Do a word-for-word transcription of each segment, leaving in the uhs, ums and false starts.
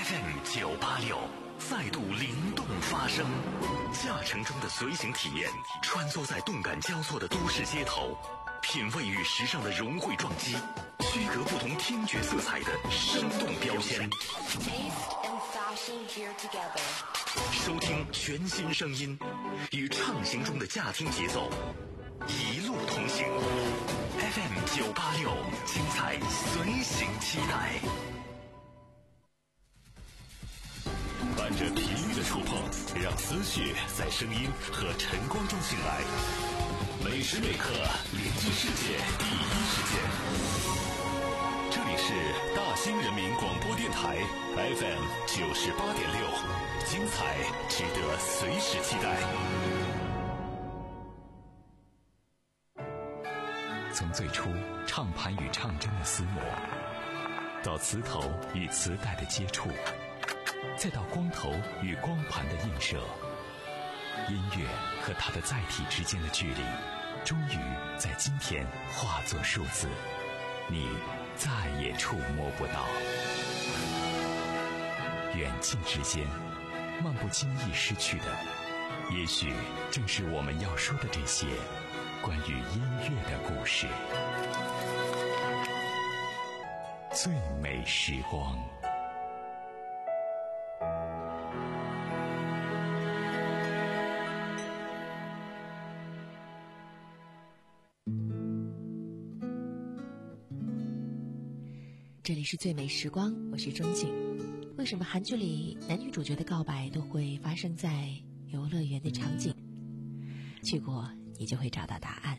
F M 九八六再度灵动发声，驾乘中的随行体验，穿梭在动感交错的都市街头，品味与时尚的融汇撞击，区隔不同听觉色彩的生动标签。收听全新声音，与畅行中的驾听节奏，一路同行。F M 九八六，精彩随行期待。伴着频率的触碰，让思绪在声音和晨光中醒来。每时每刻连接世界第一时间。这里是大兴人民广播电台 F M 九十八点六，精彩值得随时期待。从最初唱盘与唱针的厮磨，到磁头与磁带的接触，再到光头与光盘的映射，音乐和它的载体之间的距离，终于在今天化作数字，你再也触摸不到。远近之间，漫不经意失去的，也许正是我们要说的这些关于音乐的故事。最美时光。 这里是最美时光，我是钟景。为什么韩剧里男女主角的告白都会发生在游乐园的场景？去过你就会找到答案。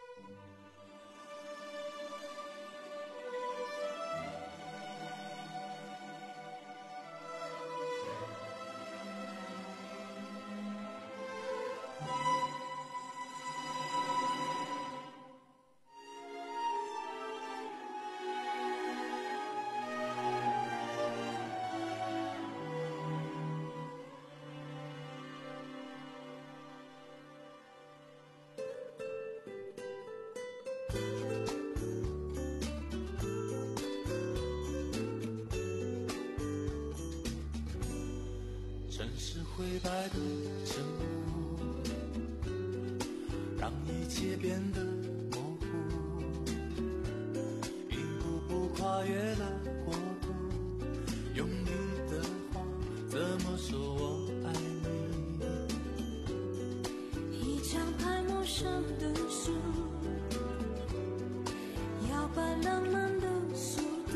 城市灰白的沉默，让一切变得模糊，一步步跨越了国度，用你的话怎么说我爱你。 一张拍陌生的书，摇摆浪漫的速度，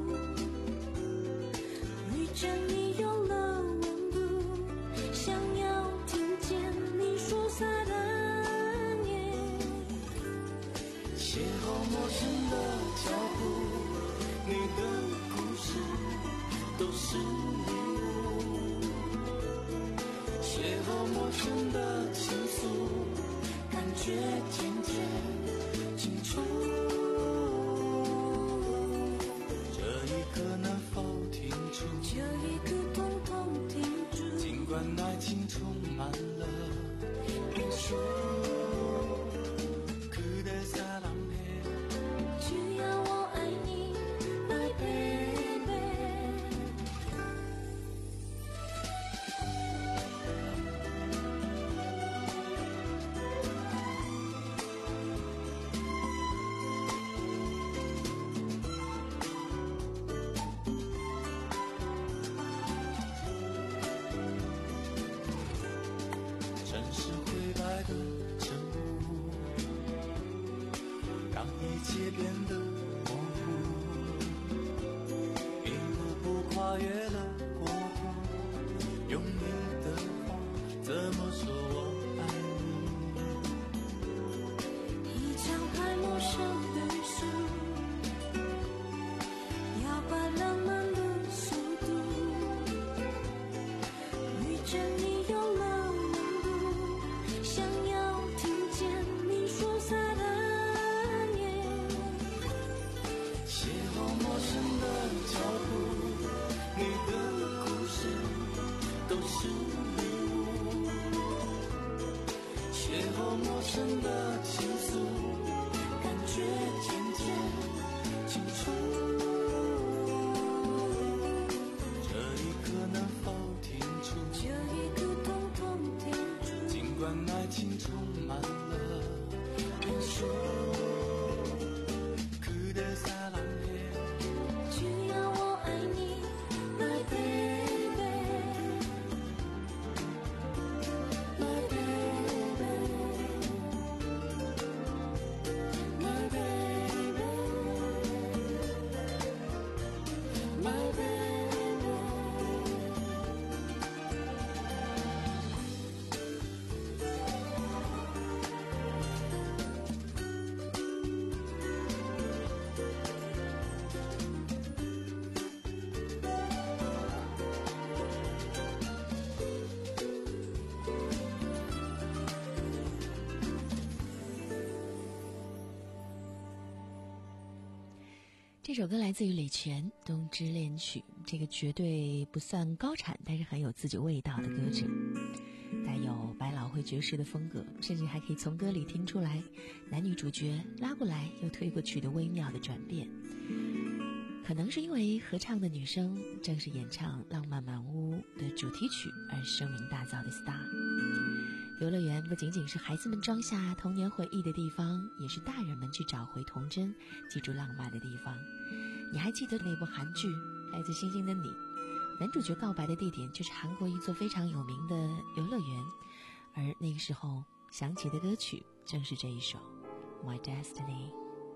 遇见你有了温度，想要听见你说撒的念， 邂逅陌生的脚步，你的故事都是礼物，邂逅陌生的情愫，感觉渐渐清楚，这一刻能否停住， 这一刻统统停住， 尽管爱情充满了变数。 只要我爱你 My baby。 这这首歌来自于李泉《冬之恋曲》，这个绝对不算高产，但是很有自己味道的歌曲，带有百老汇爵士的风格，甚至还可以从歌里听出来男女主角拉过来又推过去的微妙的转变。可能是因为合唱的女生正是演唱《浪漫满屋》的主题曲而声名大噪的 star。 游乐园不仅仅是孩子们装下童年回忆的地方，也是大人们去找回童真记住浪漫的地方。你还记得那部韩剧《来自星星的你》，男主角告白的地点就是韩国一座非常有名的游乐园，而那个时候响起的歌曲正是这一首 My Destiny。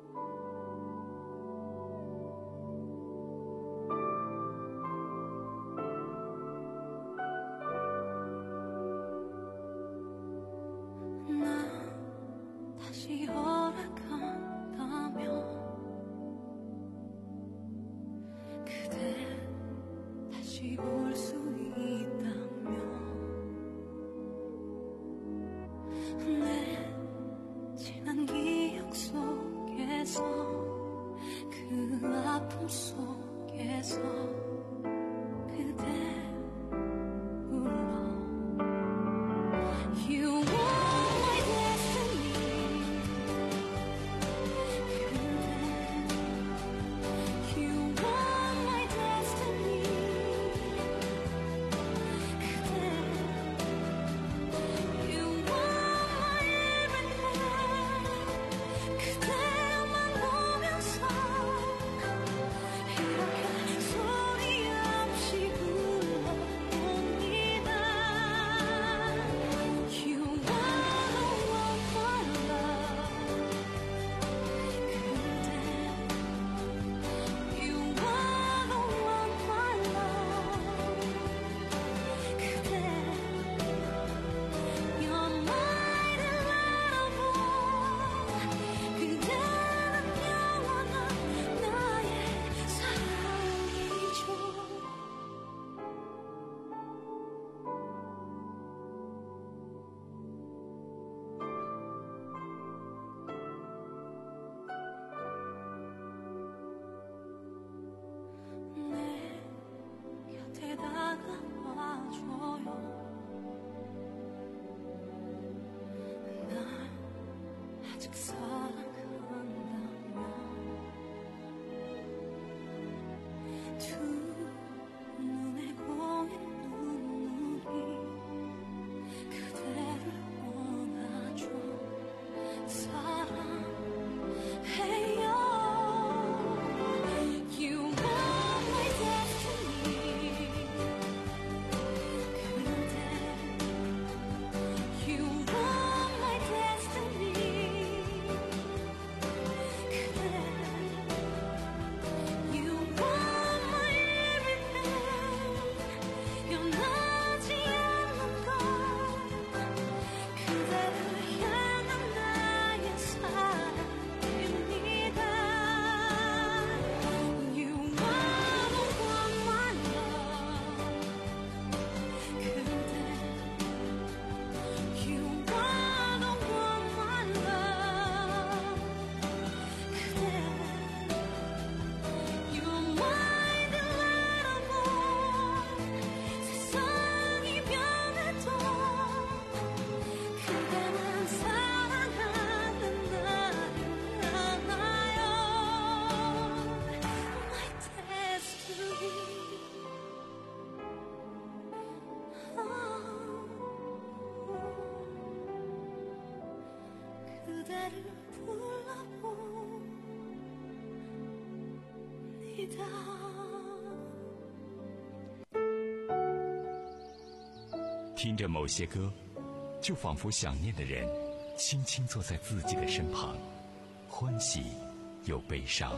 听着某些歌，就仿佛想念的人轻轻坐在自己的身旁，欢喜又悲伤。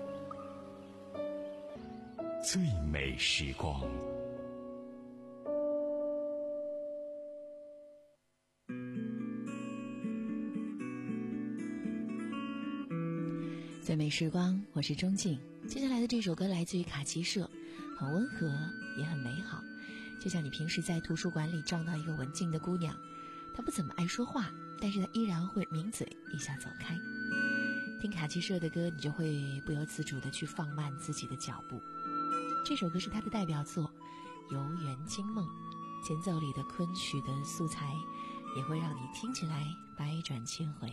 最美时光。 最美时光，我是钟静。接下来的这首歌来自于卡奇社，很温和也很美好，就像你平时在图书馆里撞到一个文静的姑娘，她不怎么爱说话，但是她依然会抿嘴一下走开。 听卡奇社的歌，你就会不由自主地去放慢自己的脚步。这首歌是他的代表作《游园惊梦》，前奏里的昆曲的素材也会让你听起来百转千回。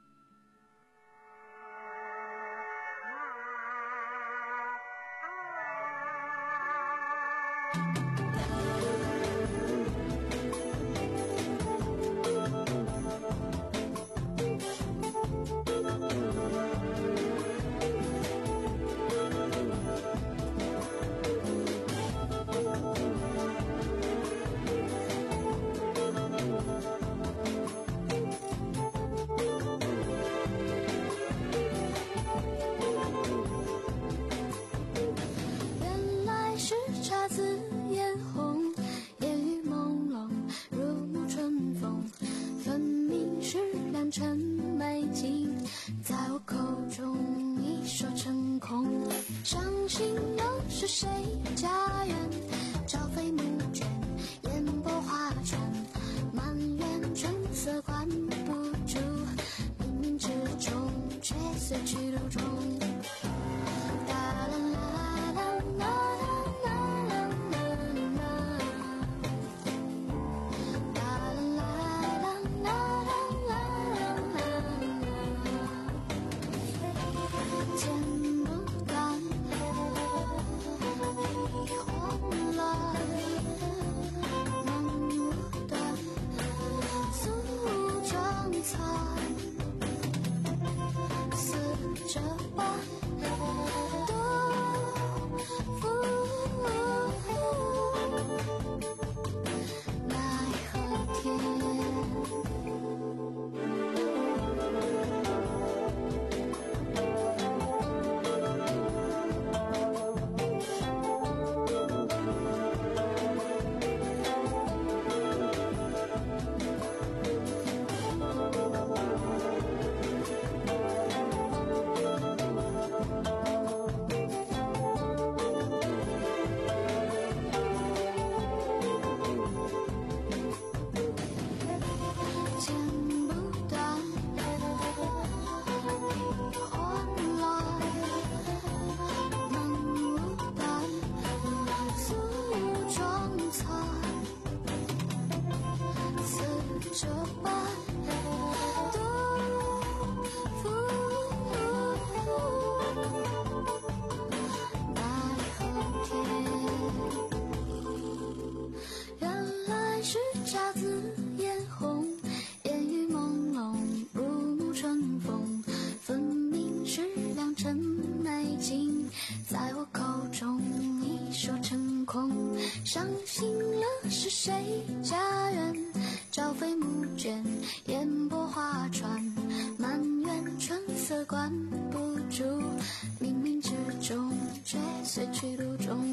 伤心了是谁？家园朝飞暮卷，烟波画船，埋怨春色关不住，冥冥之中却随去路中。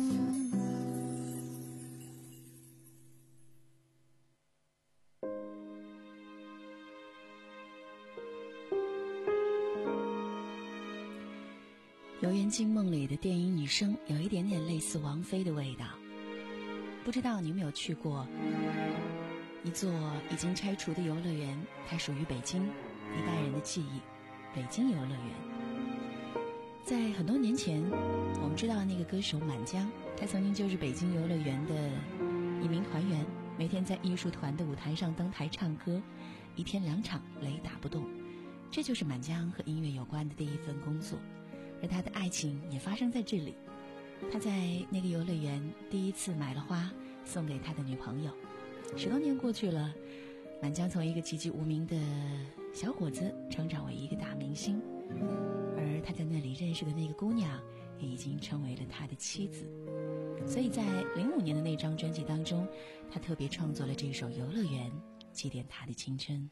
《游园惊梦》里的电音女声有一点点类似王菲的味道。不知道你有没有去过一座已经拆除的游乐园，它属于北京一代人的记忆，北京游乐园。在很多年前，我们知道那个歌手满江，他曾经就是北京游乐园的一名团员，每天在艺术团的舞台上登台唱歌，一天两场雷打不动。这就是满江和音乐有关的第一份工作，而他的爱情也发生在这里。他在那个游乐园第一次买了花送给他的女朋友。十多年过去了，满江从一个籍籍无名的小伙子成长为一个大明星，而他在那里认识的那个姑娘也已经成为了他的妻子。所以在零五年的那张专辑当中，他特别创作了这首《游乐园》，祭奠他的青春。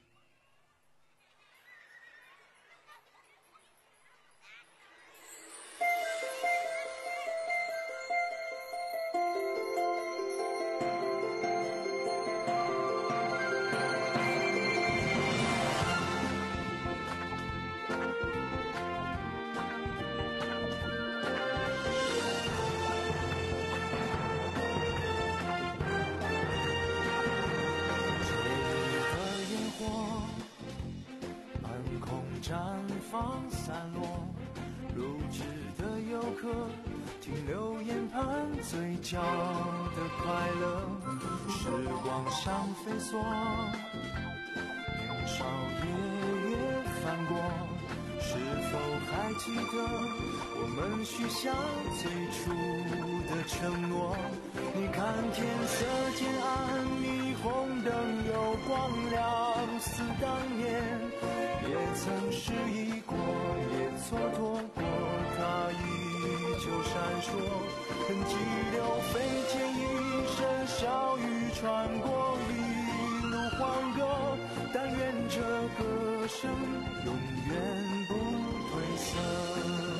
站方散落，如织的游客停留眼畔嘴角的快乐，时光像飞梭，年少夜夜翻过，是否还记得我们许下最初的承诺？你看天色渐暗，霓虹灯有光亮，似当年也曾失意过，也蹉跎过，它依旧闪烁，痕迹留飞溅一身笑语穿过，一路欢歌，但愿这歌声永远不褪色。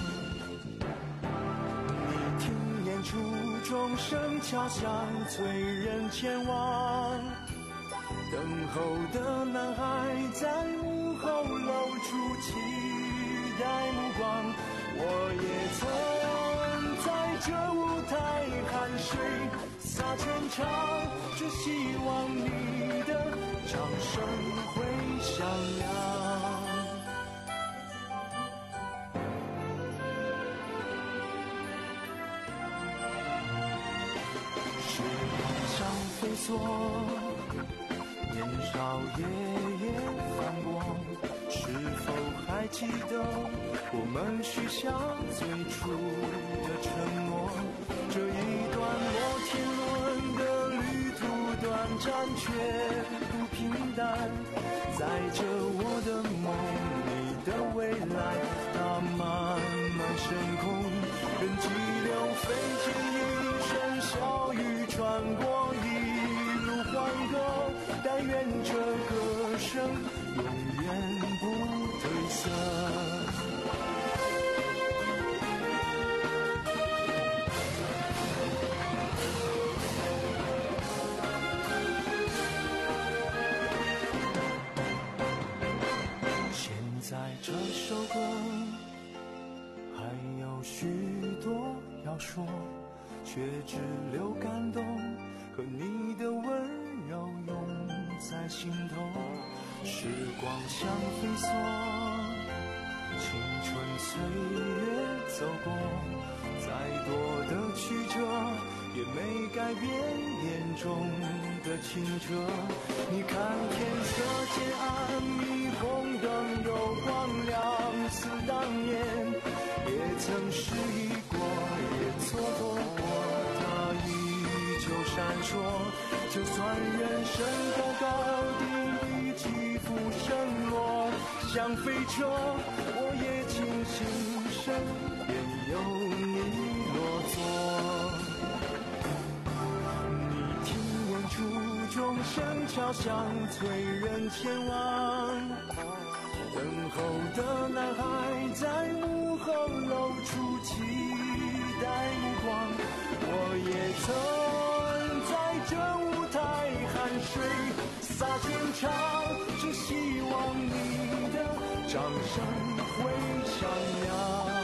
你听演出钟声敲响，催人前往，等候的男孩在幕后露出期待目光，我也曾在这舞台汗水洒全场，只希望你的掌声会响亮。时光像飞梭，年少夜夜翻过，是否还记得我们许下最初的承诺？这一段摩天轮的旅途短暂却不平淡，载着我的梦，你的未来，它漫漫深空，人激流飞溅一身笑语穿过，一路欢歌，但愿这歌声永远不褪色。现在这首歌还有许多要说，却只留感动和你的温柔永在心头。时光像飞梭，青春岁月走过，再多的曲折也没改变眼中的清澈。你看天色渐暗，霓虹灯有光亮，似当年也曾失意过，也蹉跎过，它依旧闪烁。就算人生高高低低，起伏升落，像飞车，我也庆幸身边有你落座。你听演出钟声敲响，催人前往，等候的男孩在幕后露出期待目光，我也曾在这舞台汗水洒全场，只希望你的掌声会响亮。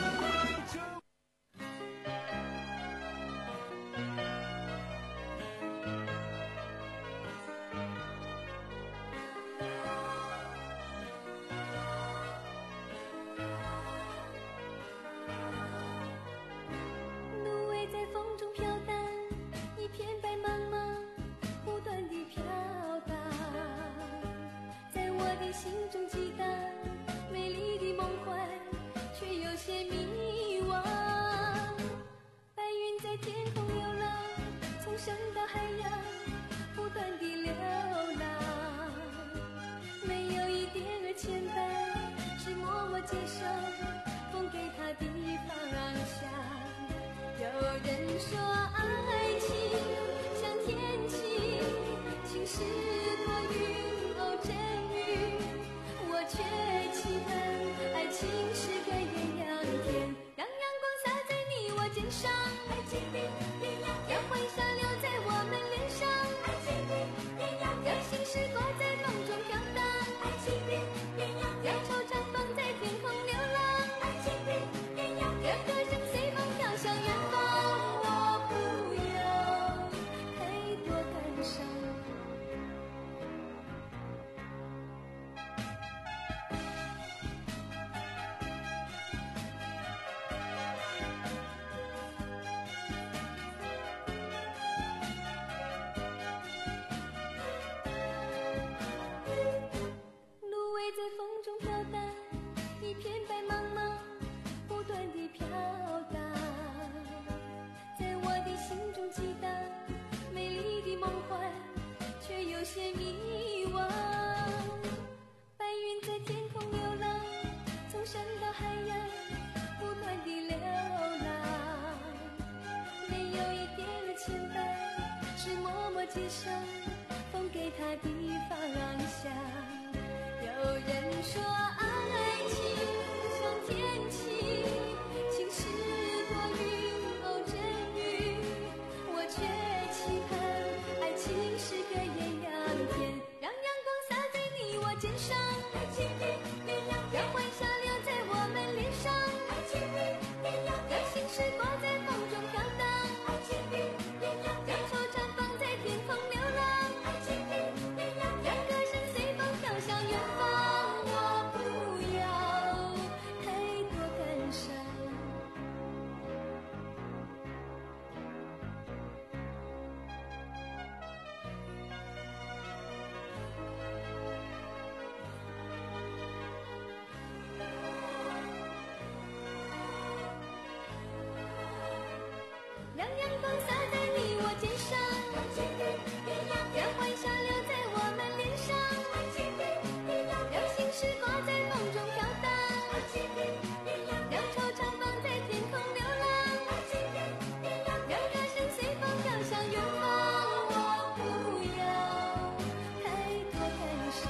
心中激荡，美丽的梦幻，却有些迷惘。白云在天空流浪，从山到海洋，不断地流浪。没有一点儿牵绊，是默默接受风给他的方向。有人说爱情像天气，晴时多云偶阵雨，我却期盼爱情是个艳阳天，让阳光洒在你我肩上，爱情的艳阳天，让欢笑留在我们脸上，爱情的艳阳天，让心事挂在梦中飘荡，爱情的艳阳天，让惆怅放在天空流浪，爱情的艳阳天，让歌声随风飘向远方，我不要太多感伤。 梦幻，却有些迷惘。白云在天空流浪，从山到海洋，不断地流浪。没有一点的牵绊，是默默接受风给他的方向。有人说爱情像天气，晴时多云哦阵雨，我却期盼爱情是个艳阳天，让阳光洒在你我肩上，爱情的力量让欢笑留在我们脸上，爱情的力量让心事挂在风中飘荡，爱情的力量让惆怅放在天空流浪，爱情的力量让歌声随风飘向远方。我不要太多感伤，让阳光洒在你我肩上，爱情的力量让欢笑留在我们脸上，爱情的力量让心事挂在梦中飘荡，爱情的力量让惆怅放在天空流浪，爱情的力量让歌声随风飘向远方。我不要太多感伤，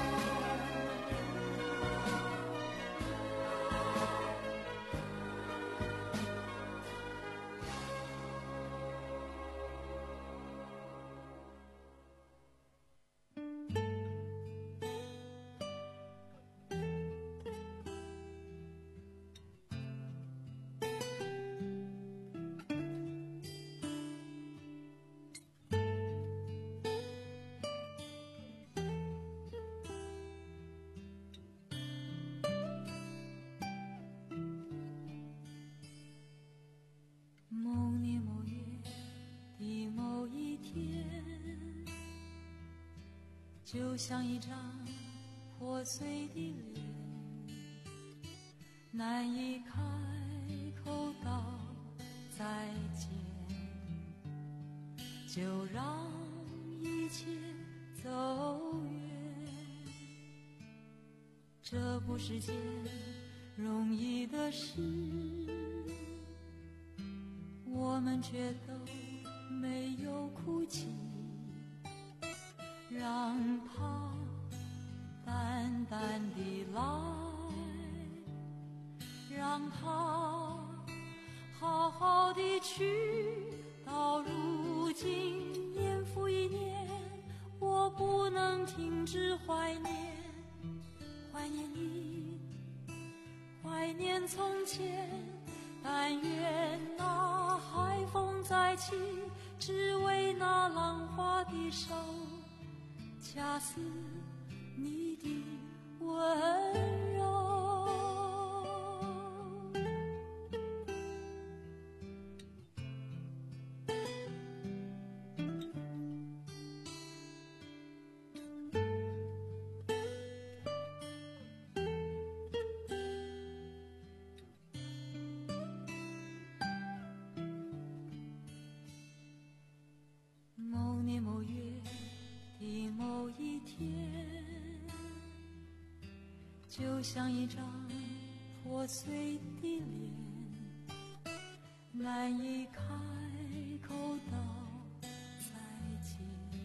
某年某月的某一天，就像一张破碎的脸，难以开口道再见，就让一切走远。这不是件容易的事，我们却都没有哭泣，让它淡淡地来，让它好好地去。到如今年复一年，我不能停止怀念，怀念你，怀念从前。但愿那海风再起，只为那浪花的手，恰似你的温柔。某年某月的某一天，就像一张破碎的脸，难以开口道再见，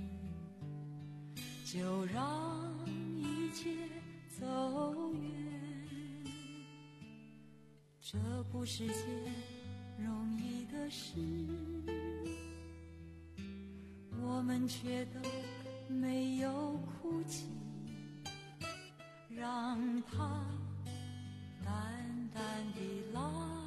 就让一切走远。这不是件容易的事，我们却都没有哭泣，让它淡淡地来，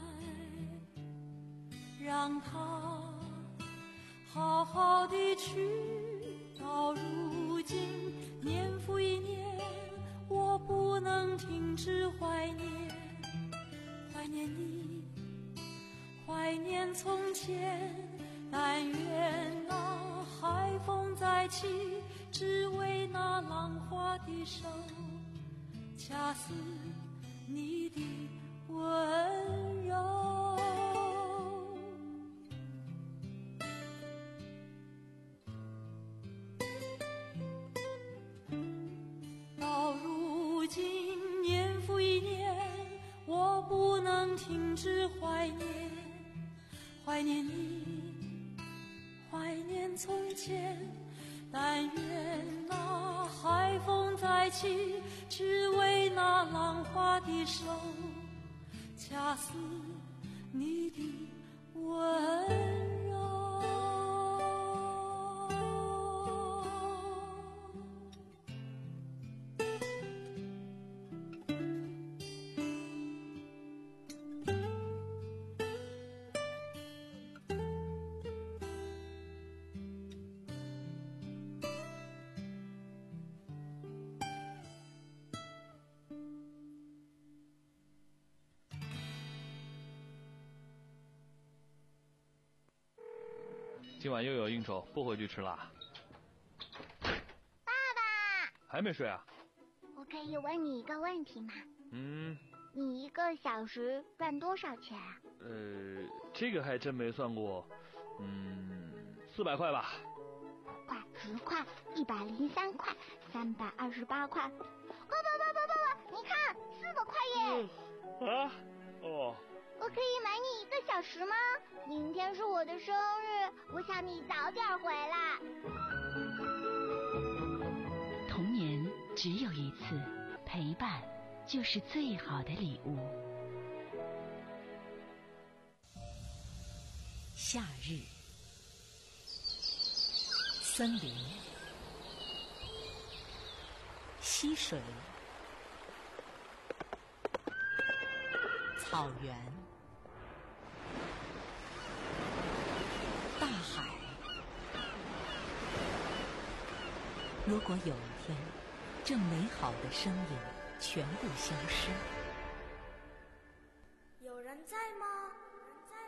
让它好好地去。到如今年复一年，我不能停止怀念，怀念你，怀念从前。但愿那海风再起，只为那浪花的手，恰似你的温柔。 停止怀念，怀念你，怀念从前。但愿那海风再起，只为那浪花的手，恰似你的温柔。 今晚又有应酬，不回去吃啦。 爸爸， 还没睡啊？ 我可以问你一个问题吗？ 嗯。 你一个小时赚多少钱啊？ 呃，这个还真没算过。嗯，四百块吧。 五块、十块、一百零三块、三百二十八块。爸爸爸爸爸爸，你看，四百块耶！ 嗯、啊？哦。 我可以买你一个小时吗？明天是我的生日，我想你早点回来。 童年只有一次，陪伴就是最好的礼物。夏日，森林，溪水，草原，大海。如果有一天，这美好的声音全部消失， 有人在吗？有人在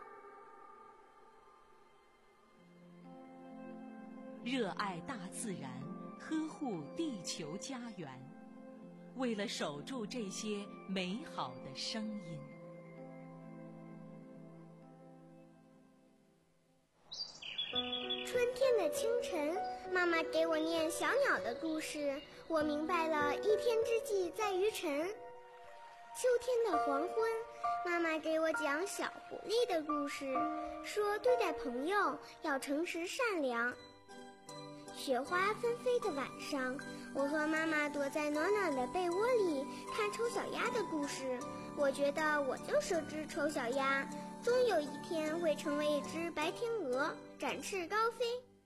吗？ 热爱大自然，呵护地球家园，为了守住这些美好的声音。 春天的清晨，妈妈给我念小鸟的故事，我明白了一天之计在于晨。秋天的黄昏，妈妈给我讲小狐狸的故事，说对待朋友要诚实善良。雪花纷飞的晚上，我和妈妈躲在暖暖的被窝里看丑小鸭的故事，我觉得我就是只丑小鸭，终有一天会成为一只白天鹅，展翅高飞。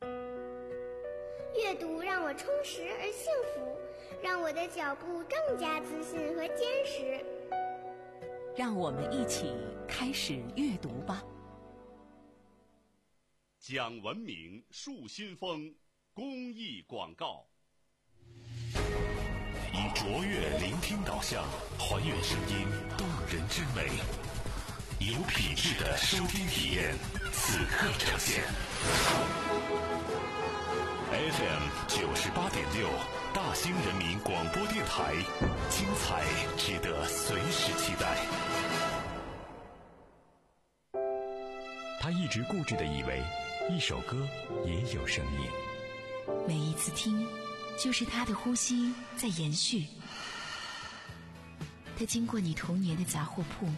阅读让我充实而幸福，让我的脚步更加自信和坚实。 让我们一起开始阅读吧。 讲文明树新风公益广告。以卓越聆听导向，还原声音动人之美，有品质的收听体验，此刻呈现。F M 九十八点六，大兴人民广播电台，精彩值得随时期待。 他一直固执地以为，一首歌也有生命。 每一次听，就是他的呼吸在延续。他经过你童年的杂货铺，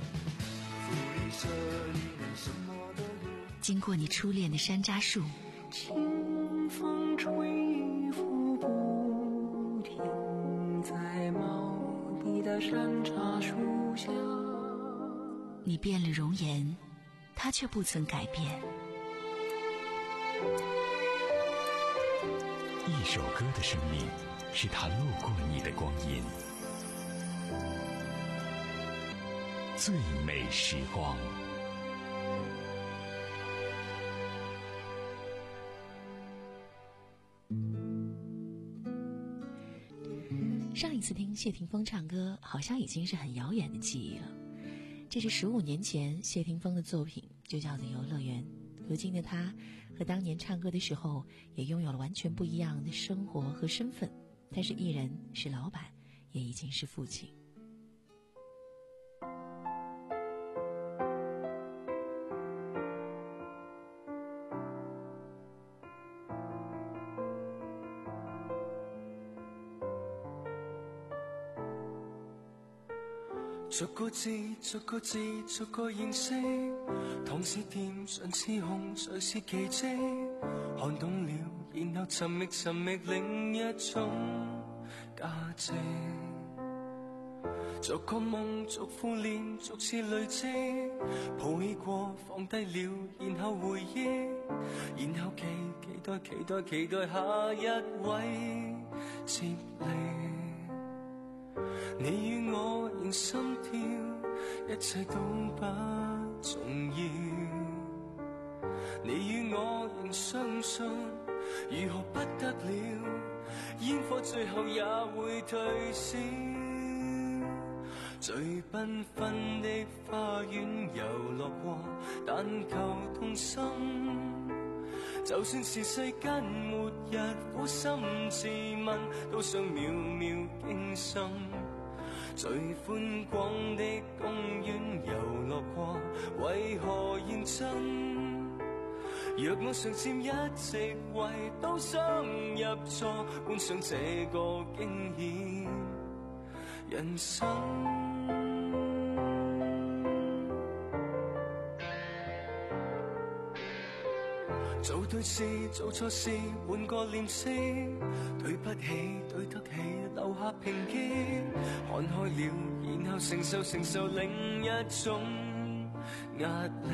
经过你初恋的山楂树， 清风吹拂不停，在茂密的山楂树下。 你变了容颜，他却不曾改变。 一首歌的生命，是他路过你的光阴。最美时光。 上一次听谢霆锋唱歌，好像已经是很遥远的记忆了。这是十五年前谢霆锋的作品，就叫做《游乐园》。如今的他和当年唱歌的时候也拥有了完全不一样的生活和身份，他是艺人，是老板，也已经是父亲。 逐個字逐個字逐個認識，糖是甜唇是紅才是奇蹟，看懂了然後尋覓尋覓另一種價值，逐個夢逐副臉逐次累積，抱起過放低了然後回憶，然後期期待期待期待下一位接力，你與我仍心跳，一切都不重要，你與我仍相信如何不得了，煙火最後也會退燒，最繽紛的花園遊樂過，但求動心，就算是世間末日苦心自問，都想秒秒驚心，最寬廣的公園遊樂過，為何認真？若我常佔一席位，都想入座，觀賞這個驚險人生。做對事做錯事換個臉色，對不起對得起留下抨擊，看開了然後承受承受另一種壓力，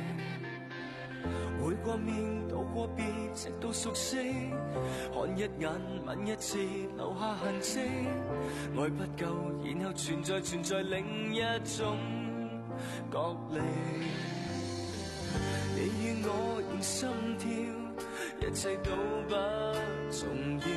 會過面道過別直到熟悉，看一眼吻一次留下痕跡，愛不夠然後存在存在另一種角力，你與我仍心跳，一切都不重要，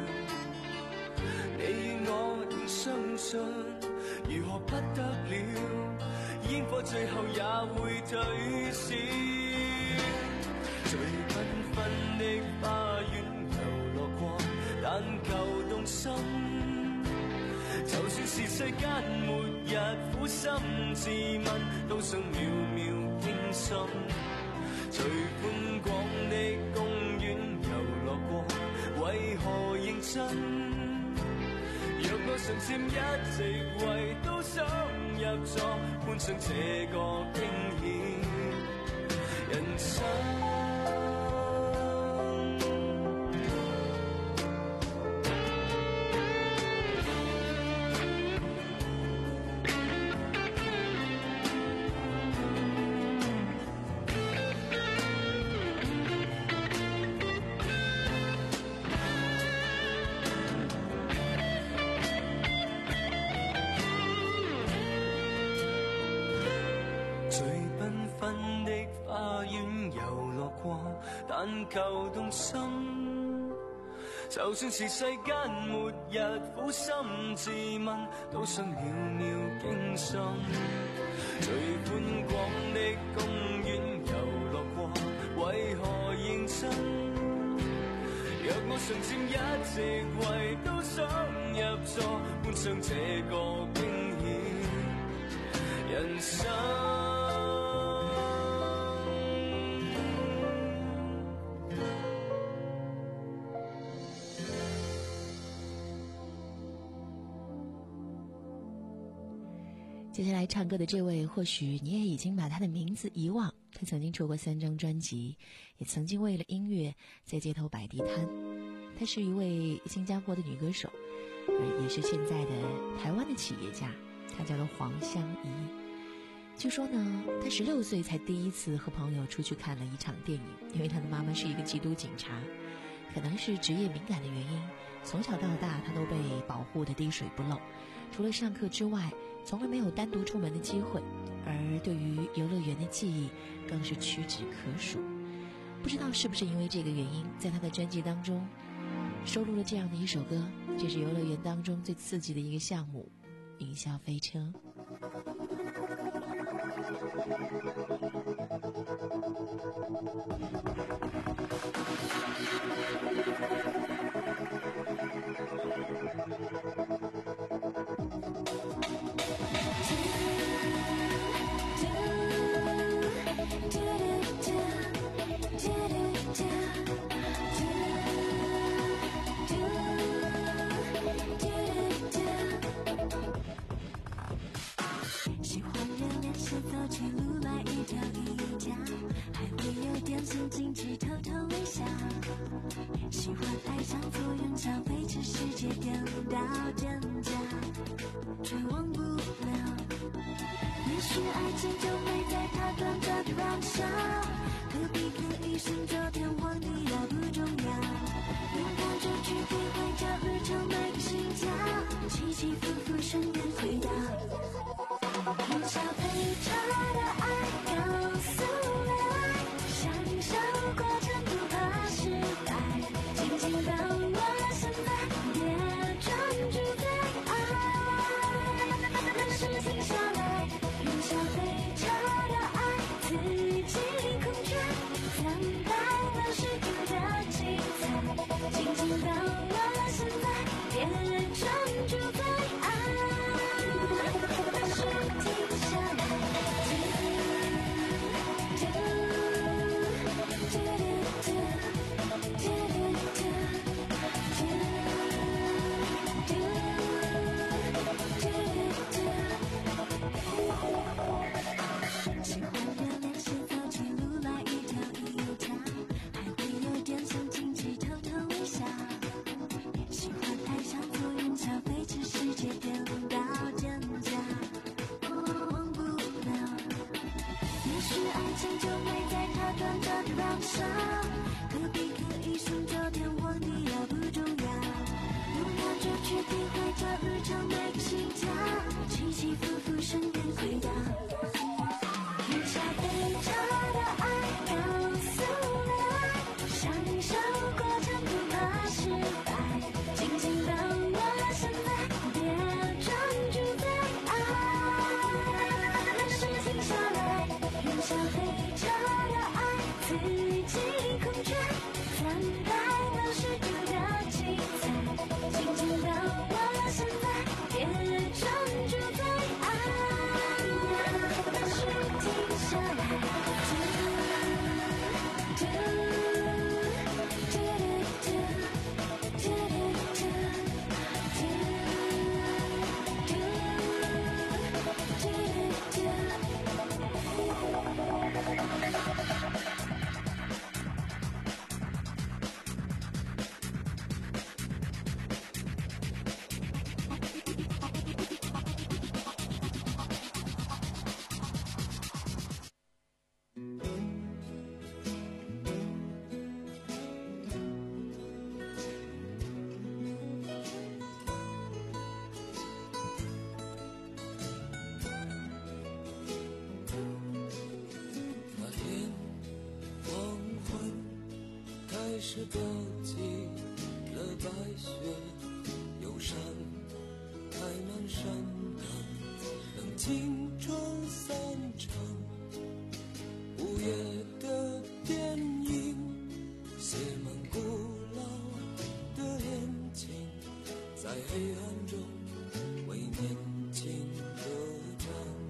你與我仍相信如何不得了，煙火最後也會退燒，最繽紛的花園遊樂過，但求動心，就算是世間末日苦心自問，都想秒秒驚心，最寬廣的公園遊樂過，為何認真？若我常佔一席位，都想入座，觀賞這個驚險人生。但求動心，就算是世間末日苦心自問，都想秒秒驚心，最寬廣的公園遊樂過，為何認真？若我常佔一席位，都想入座，觀賞這個驚險人生。 接下来唱歌的这位，或许你也已经把他的名字遗忘。他曾经出过三张专辑，也曾经为了音乐在街头摆地摊。她是一位新加坡的女歌手，也是现在的台湾的企业家。她叫做黄香怡。据说呢，她十六岁才第一次和朋友出去看了一场电影，因为她的妈妈是一个缉毒警察，可能是职业敏感的原因，从小到大她都被保护得滴水不漏。除了上课之外，从来没有单独出门的机会，而对于游乐园的记忆更是屈指可数。不知道是不是因为这个原因，在他的专辑当中收录了这样的一首歌，这是游乐园当中最刺激的一个项目——云霄飞车。 条一家，还会有点心进去偷偷微笑。喜欢爱上坐拥消费者世界颠倒真假，却忘不了。也许爱情就没在它短暂的燃烧，何必刻意寻找天荒地老不重要，勇敢就去体会这日常每个心跳，起起伏伏瞬间回到云霄飞车的爱，告诉了爱，享受过程不怕失败，紧紧把握现在，别专注在爱，让时间下来，云霄飞车的爱，自己空转，等待那时刻的精彩，紧紧把握现在，别专注在爱，让时停下来。喜欢热恋时走起路来一条一条，还会有点心进去偷偷微笑。喜欢爱上坐拥消费者世界颠倒真假，忘不了。也许爱情就没在它短暂的燃烧，何必刻意寻找天荒地老不重要，勇敢就去体会这日常每个心跳，起起伏伏瞬间回到云霄飞车的爱，告诉了爱，享受过程不怕失败，紧紧把握现在，别专注在爱，让时停下来，云霄飞车的爱，自己空转，等待那时刻的精彩，紧紧把握现在，别专注在爱，让时停下来。 是飘起了白雪，忧伤开满山岗，等青春散场。午夜的电影写满古老的恋情，在黑暗中为年轻歌唱。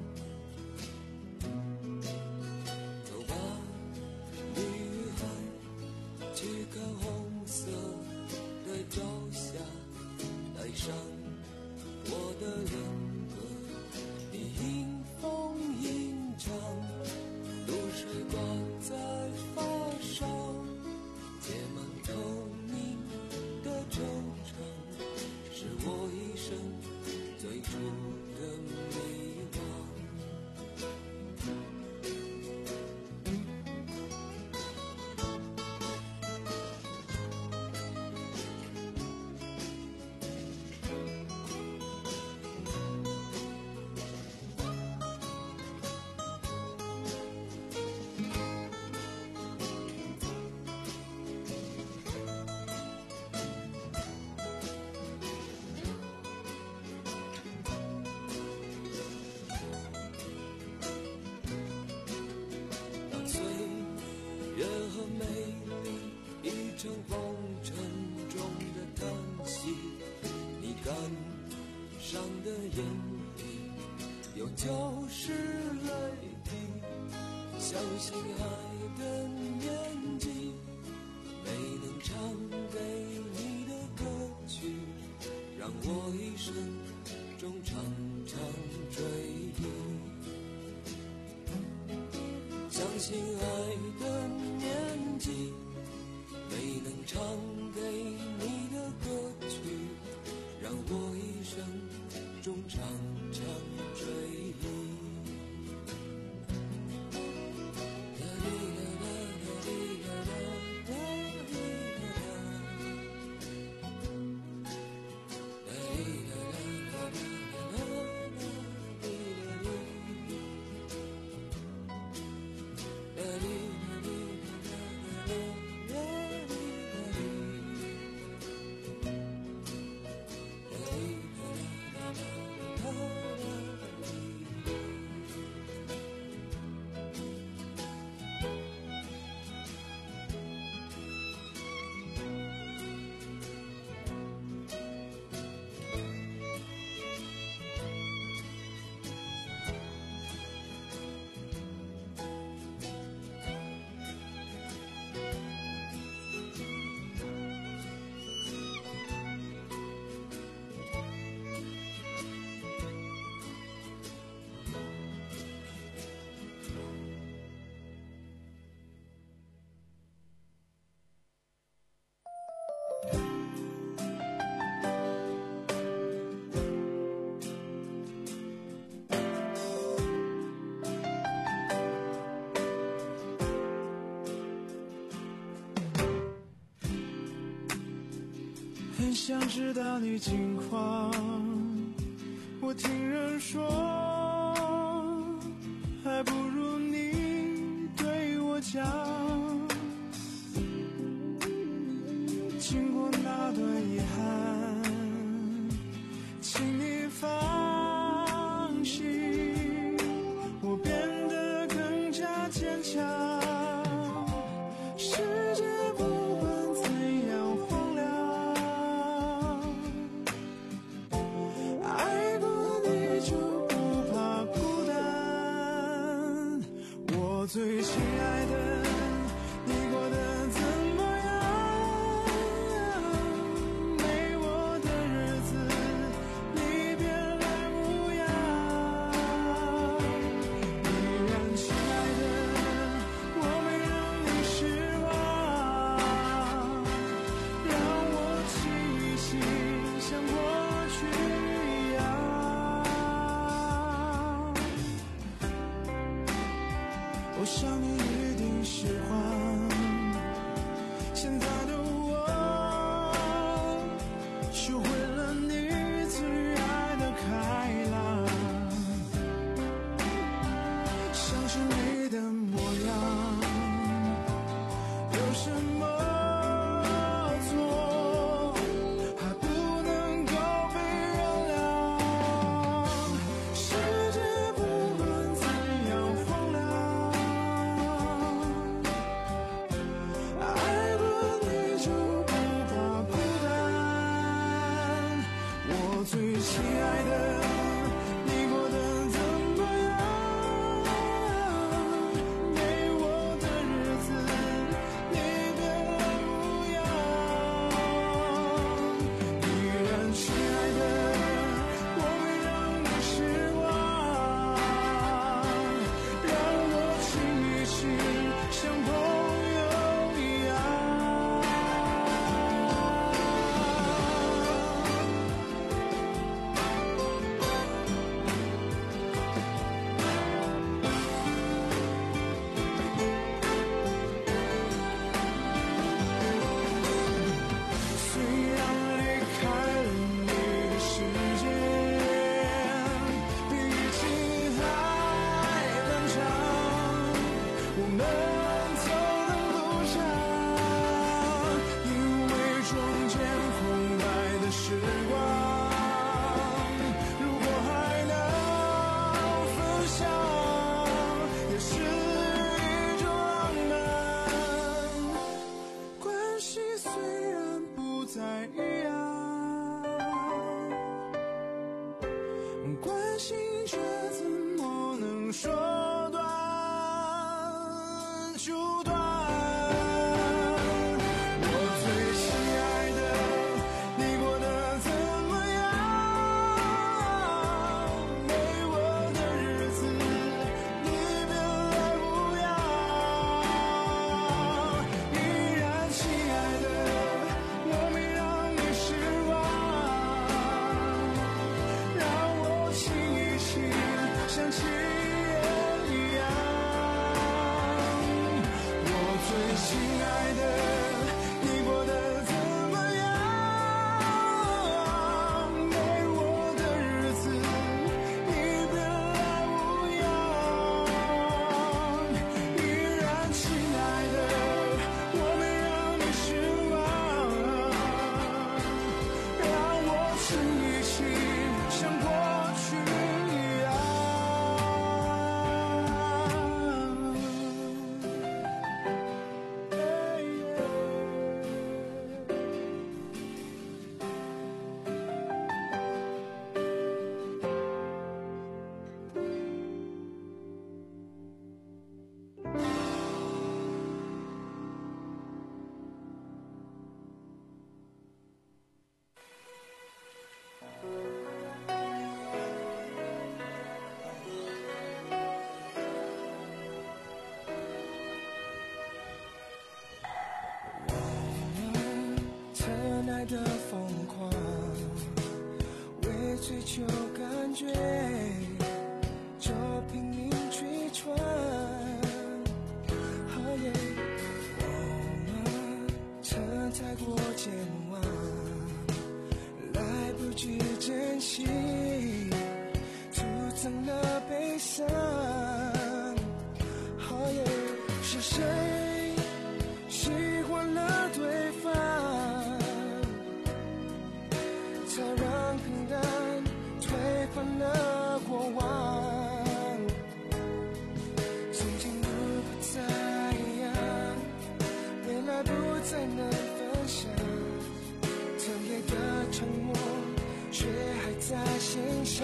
走吧，女孩，去看红色的朝霞，带上我的恋歌，你迎风吟唱，露水挂在发梢，结满透明的惆怅，是我一生最初的迷惘。成风尘中的叹息，你感伤的眼里有旧时泪滴，相信爱的年纪，没能唱给你的歌曲，让我一生中常常追忆。 亲爱的年纪，没能唱给你的歌曲，让我一生中常常追忆。 很想知道你近况，我听人说，还不如你对我讲。经过那段遗憾，请你放心，我变得更加坚强。世界不管怎样荒凉，爱过你就不怕孤单。我最亲爱的，你过得怎么样？没我的日子，你别来无恙。依然亲爱的，我没让你失望，让我亲一亲，像过去一样。我想你一定喜欢现在的我，学会了你最爱的开朗，像是你的模样，有什么错还不能够被原谅？世界不管怎样荒凉，爱过你就不怕孤单。我最亲爱的，你过得怎么样？没我的日子，你别来无恙。依然亲爱的，我没让你失望，让我亲一亲，像朋友一样。虽然离开了你的世界，比疫情还漫长，我们走的路上，因为中间空白的时光，如果还能分享，也是一种浪漫。关系虽然不再一样，关心却怎么能说断就断？我最亲爱的，你过得怎么样？没我的日子，你别来无恙。 爱的疯狂，为追求感觉就拼命去闯。哦耶，我们曾太过健忘，来不及珍惜，徒增了悲伤。哦耶，是谁喜欢了对方，才让平淡推翻了过往。曾经如果再一样，未来不再能分享，曾给的承诺却还在心上。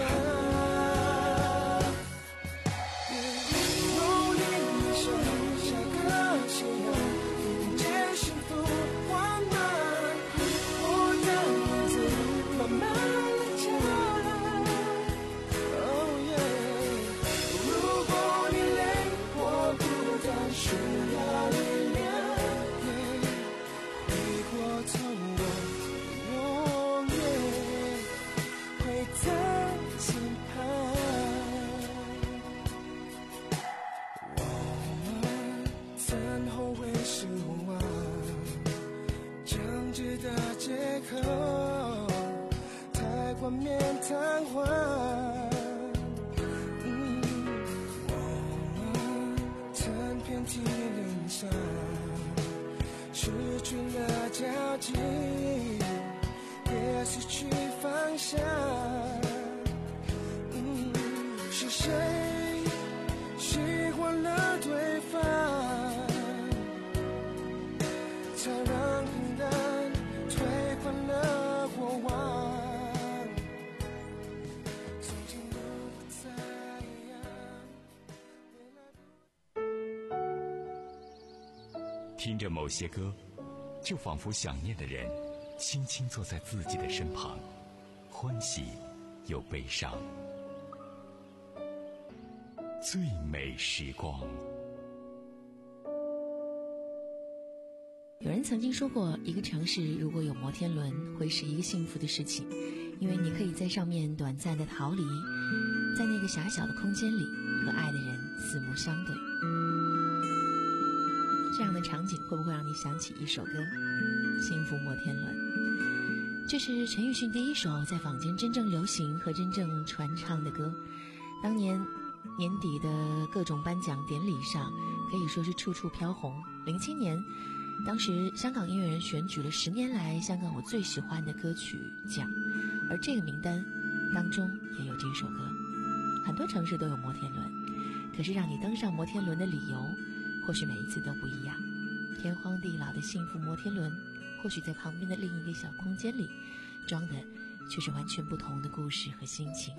努力理想，像个信仰，遇见幸福缓慢，我的名字慢慢地叫。Oh yeah， 如果你累，我不但需要力量， yeah， 回过头我永远会在身旁。曾后悔失望，将就的借口太冠冕堂皇。嗯，我曾遍体鳞伤，失去了交集，也失去方向。嗯，是谁喜欢了对方，才让平淡推翻了过往。从今都不再一样。 听着某些歌，就仿佛想念的人轻轻坐在自己的身旁，欢喜又悲伤。最美时光。 有人曾经说过，一个城市如果有摩天轮，会是一个幸福的事情，因为你可以在上面短暂的逃离，在那个狭小的空间里和爱的人四目相对。这样的场景会不会让你想起一首歌《幸福摩天轮》？这是陈奕迅第一首在坊间真正流行和真正传唱的歌。当年年底的各种颁奖典礼上可以说是处处飘红。零七年当时香港音乐人选举了十年来香港我最喜欢的歌曲奖，而这个名单当中也有这首歌。很多城市都有摩天轮，可是让你登上摩天轮的理由或许每一次都不一样。天荒地老的幸福摩天轮，或许在旁边的另一个小空间里装的却是完全不同的故事和心情。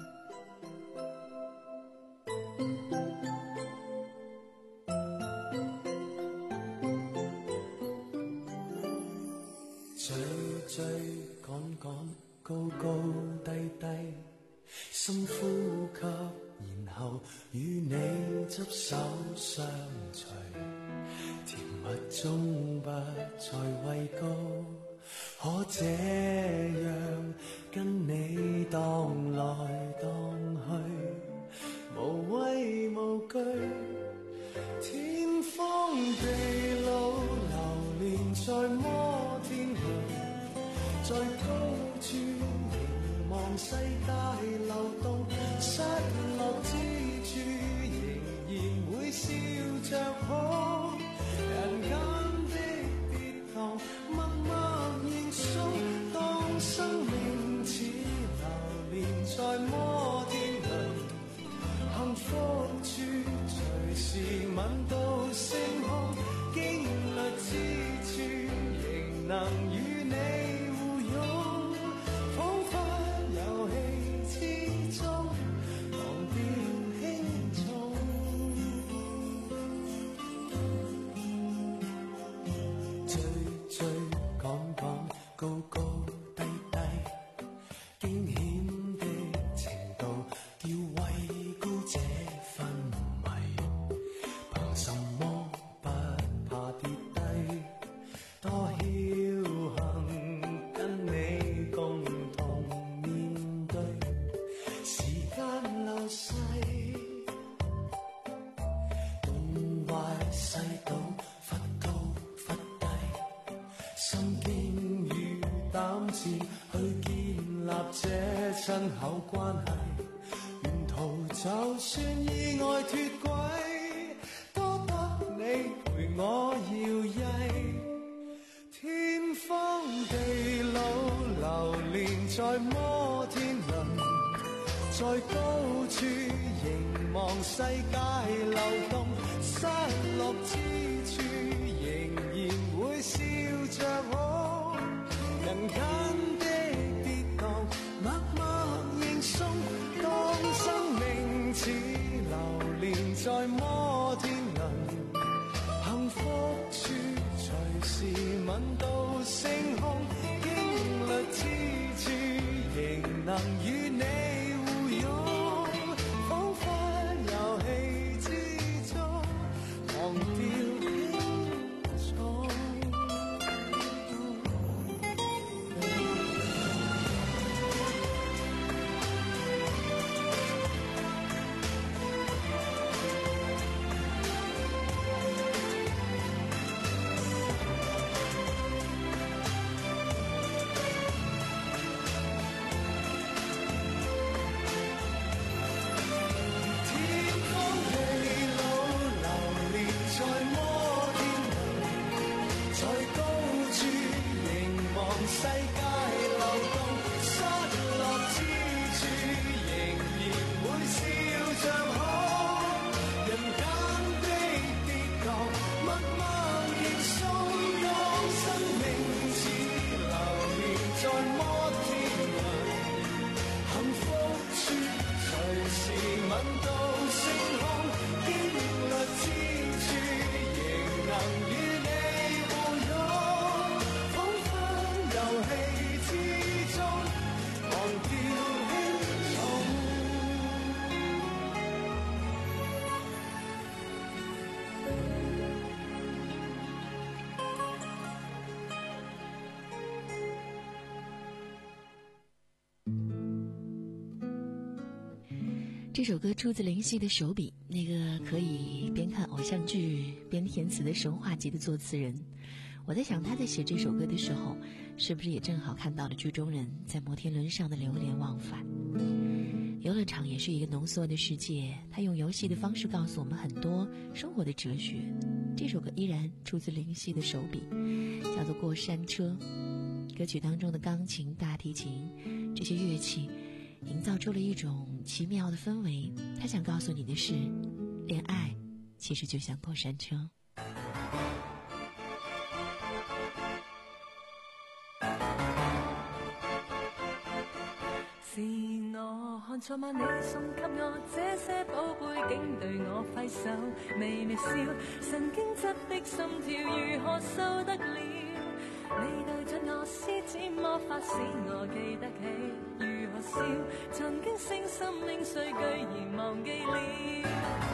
追追趕趕，高高低低，深呼吸，然後與你執手相隨，甜蜜中不再畏高，可這樣跟你蕩來蕩去，無畏無懼，天荒地老流連在摩天輪，在高處凝望世界流動，失落之處仍然會笑着哭，人間的跌宕默默認數，當生命似流連在摩天輪，幸福處隨時吻到星空，經歷之處仍能與你互擁，彷彿遊戲之中忘掉輕重。 字去建立這親口關係，沿途就算意外脫軌，多得你陪我搖曳。天荒地老流連在摩天輪，在高處凝望世界流動，失落之處仍然會笑着好。人間的跌宕，默默認送。當生命似流連在摩天輪，幸福處隨時吻到星空。經歷之處仍能與你互擁，彷彿遊戲之中忘掉輕重。 这首歌出自林夕的手笔，那个可以边看偶像剧边填词的神话级的作词人。我在想，他在写这首歌的时候，是不是也正好看到了剧中人在摩天轮上的流连忘返？游乐场也是一个浓缩的世界，他用游戏的方式告诉我们很多生活的哲学。这首歌依然出自林夕的手笔，叫做《过山车》。歌曲当中的钢琴、大提琴这些乐器营造出了一种奇妙的氛围。他想告诉你的是，恋爱其实就像过山车。 是我看錯嗎？你送給我這些寶貝，竟對我揮手微微笑，神經質的心跳如何受得了？你對準我施展魔法，使我記得起如何笑，曾經聲心領碎，居然忘記了。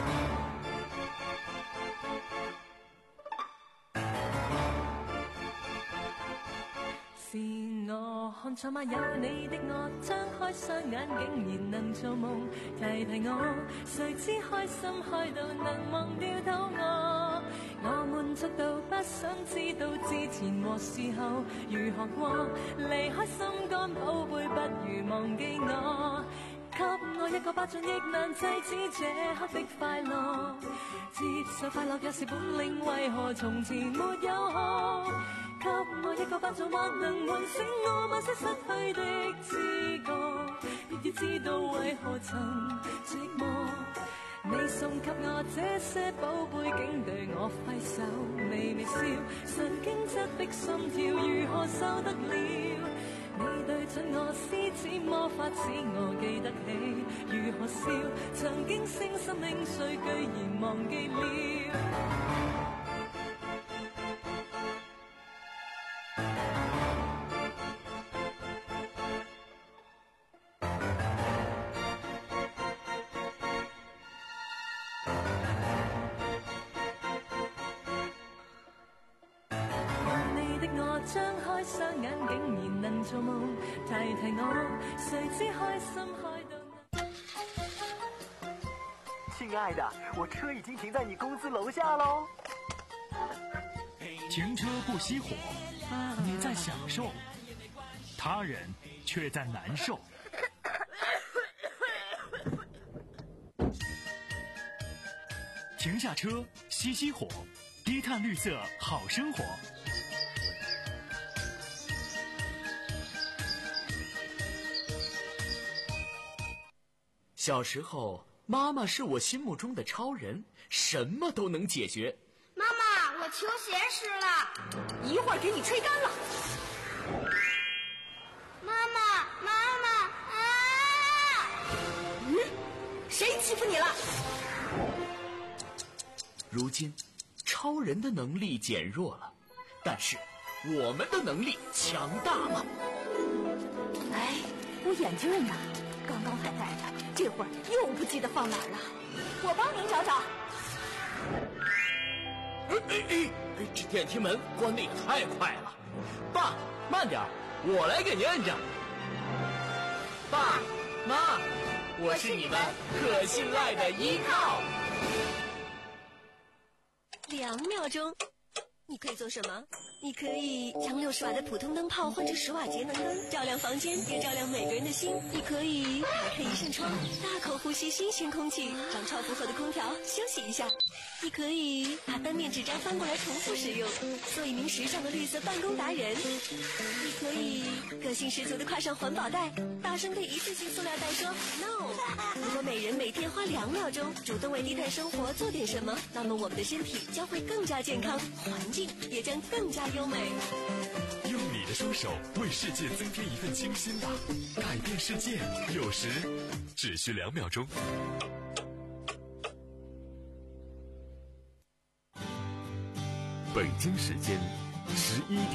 是我看錯嗎？有你的我，張開雙眼竟然能做夢，提提我，誰知開心開到能忘掉肚餓。我滿足到不想知道之前和事後如何過，離開心肝寶貝，不如忘記我。給我一個巴掌，亦難制止這刻的快樂。接受快樂也是本領，為何從前沒有學？給我一個巴掌，或能喚醒我某些失去的知覺。亦要知道為何曾寂寞。你送給我這些寶貝，竟對我揮手微微笑，神經質的心跳如何受得了？你對準我施展魔法，使我記得起如何笑，曾經聲心領碎，居然忘記了。張開雙眼竟然能做夢，提提我，誰知開心開到。 親愛的，我車已經停在你公司樓下嘍。 停車不熄火，你在享受； 他人却在难受。停下车，熄熄火，低碳绿色好生活。 小时候，妈妈是我心目中的超人，什么都能解决。 妈妈，我球鞋湿了， 一会儿给你吹干了。 妈妈，妈妈啊！ 嗯，谁欺负你了？ 如今，超人的能力减弱了，但是我们的能力强大了。 哎，我眼镜呢？刚刚还戴着，这会儿又不记得放哪儿了。我帮您找找。 哎哎哎！这电梯门关得也太快了。爸，慢点，我来给您摁着。爸妈，我是你们可信赖的依靠。 两秒钟，你可以做什么？你可以将六十瓦的普通灯泡换成十瓦节能灯，照亮房间，也照亮每个人的心。你可以打开一扇窗，大口呼吸新鲜空气，让超负荷的空调休息一下。你可以把单面纸张翻过来重复使用，做一名时尚的绿色办公达人。你可以个性十足的挎上环保袋，大声对一次性塑料袋说 no。如果每人每天花两秒钟主动为低碳生活做点什么，那么我们的身体将会更加健康，环境也将更加优美。 用你的双手为世界增添一份清新吧，改变世界有时只需两秒钟。北京时间十一点。